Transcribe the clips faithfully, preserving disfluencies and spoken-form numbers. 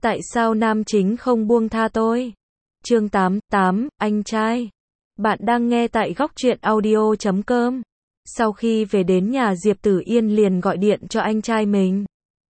Tại sao nam chính không buông tha tôi? Chương tám, tám, anh trai. Bạn đang nghe tại góc truyện audio chấm com. Sau khi về đến nhà Diệp Tử Yên liền gọi điện cho anh trai mình.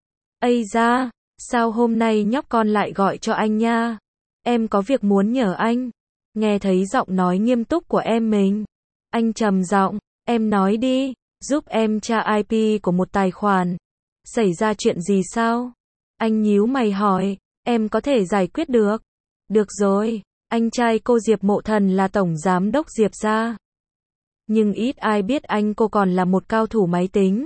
Ây da, sao hôm nay nhóc con lại gọi cho anh nha? Em có việc muốn nhờ anh. Nghe thấy giọng nói nghiêm túc của em mình. Anh trầm giọng, em nói đi, giúp em tra i pê của một tài khoản. Xảy ra chuyện gì sao? Anh nhíu mày hỏi, em có thể giải quyết được. Được rồi, anh trai cô Diệp Mộ Thần là tổng giám đốc Diệp gia. Nhưng ít ai biết anh cô còn là một cao thủ máy tính.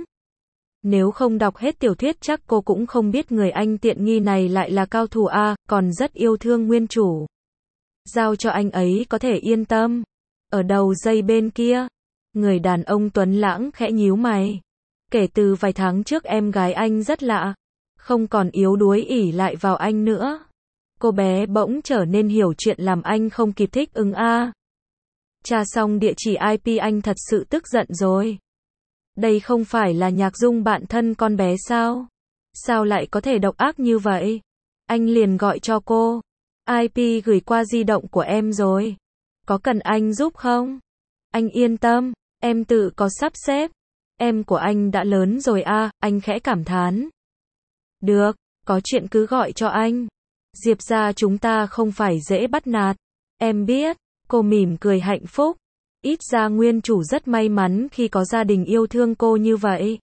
Nếu không đọc hết tiểu thuyết chắc cô cũng không biết người anh tiện nghi này lại là cao thủ A, còn rất yêu thương nguyên chủ. Giao cho anh ấy có thể yên tâm. Ở đầu dây bên kia, người đàn ông tuấn lãng khẽ nhíu mày. Kể từ vài tháng trước em gái anh rất lạ, không còn yếu đuối ỷ lại vào anh nữa. Cô bé bỗng trở nên hiểu chuyện làm anh không kịp thích ứng a. Tra xong địa chỉ i pê anh thật sự tức giận rồi. Đây không phải là Nhạc Dung bạn thân con bé sao? Sao lại có thể độc ác như vậy? Anh liền gọi cho cô. i pê gửi qua di động của em rồi. Có cần anh giúp không? Anh yên tâm, em tự có sắp xếp. Em của anh đã lớn rồi a, anh khẽ cảm thán. Được, có chuyện cứ gọi cho anh. Diệp gia chúng ta không phải dễ bắt nạt. Em biết, cô mỉm cười hạnh phúc. Ít ra nguyên chủ rất may mắn khi có gia đình yêu thương cô như vậy.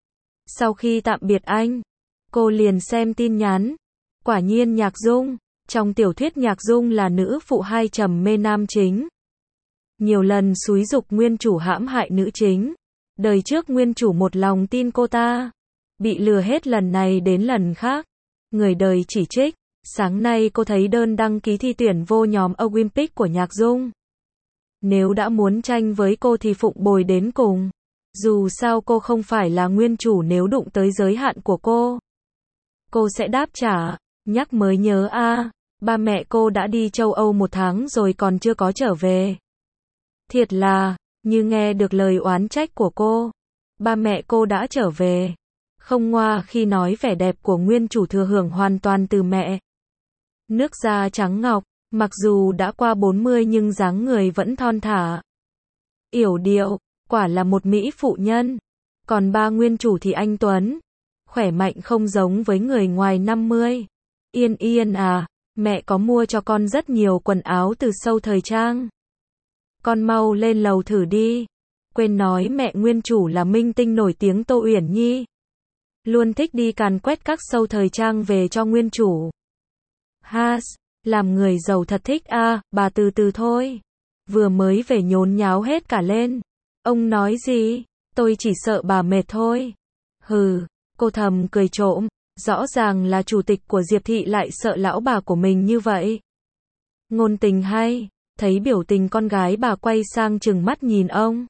Sau khi tạm biệt anh, cô liền xem tin nhắn. Quả nhiên Nhạc Dung, trong tiểu thuyết Nhạc Dung là nữ phụ hai trầm mê nam chính. Nhiều lần xúi giục nguyên chủ hãm hại nữ chính. Đời trước nguyên chủ một lòng tin cô ta. Bị lừa hết lần này đến lần khác. Người đời chỉ trích. Sáng nay cô thấy đơn đăng ký thi tuyển vô nhóm Olympic của Nhạc Dung. Nếu đã muốn tranh với cô thì phụng bồi đến cùng. Dù sao cô không phải là nguyên chủ nếu đụng tới giới hạn của cô. Cô sẽ đáp trả. Nhắc mới nhớ a, ba mẹ cô đã đi châu Âu một tháng rồi còn chưa có trở về. Thiệt là, như nghe được lời oán trách của cô. Ba mẹ cô đã trở về. Không ngoa khi nói vẻ đẹp của nguyên chủ thừa hưởng hoàn toàn từ mẹ. Nước da trắng ngọc, mặc dù đã qua bốn mươi nhưng dáng người vẫn thon thả. Yểu điệu, quả là một mỹ phụ nhân. Còn ba nguyên chủ thì anh Tuấn. Khỏe mạnh không giống với người ngoài năm mươi. Yên Yên à, mẹ có mua cho con rất nhiều quần áo từ sâu thời trang. Con mau lên lầu thử đi. Quên nói mẹ nguyên chủ là minh tinh nổi tiếng Tô Uyển Nhi. Luôn thích đi càn quét các sâu thời trang về cho nguyên chủ. Has, làm người giàu thật thích a, à, bà từ từ thôi. Vừa mới về nhốn nháo hết cả lên. Ông nói gì? Tôi chỉ sợ bà mệt thôi. Hừ, cô thầm cười trộm. Rõ ràng là chủ tịch của Diệp Thị lại sợ lão bà của mình như vậy. Ngôn tình hay, thấy biểu tình con gái bà quay sang trừng mắt nhìn ông.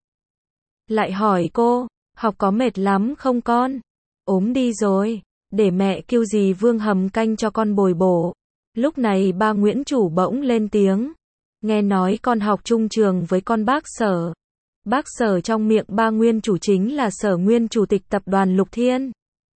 Lại hỏi cô, học có mệt lắm không con? Ốm đi rồi, để mẹ kêu dì Vương hầm canh cho con bồi bổ. Lúc này ba Nguyễn chủ bỗng lên tiếng. Nghe nói con học chung trường với con bác Sở. Bác Sở trong miệng ba nguyên chủ chính là Sở nguyên chủ tịch tập đoàn Lục Thiên.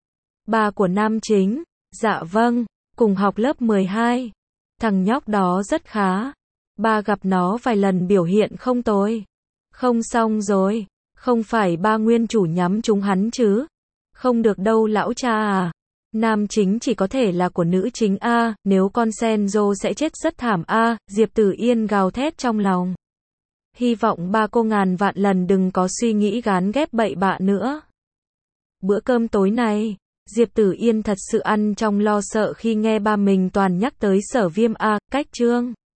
Ba của nam chính. Dạ vâng, cùng học lớp mười hai. Thằng nhóc đó rất khá. Ba gặp nó vài lần biểu hiện không tồi. Không xong rồi, không phải ba nguyên chủ nhắm trúng hắn chứ? Không được đâu lão cha à. Nam chính chỉ có thể là của nữ chính a, nếu con Senzo sẽ chết rất thảm a, Diệp Tử Yên gào thét trong lòng. Hy vọng ba cô ngàn vạn lần đừng có suy nghĩ gán ghép bậy bạ nữa. Bữa cơm tối này, Diệp Tử Yên thật sự ăn trong lo sợ khi nghe ba mình toàn nhắc tới Sở Viêm a, cách chương.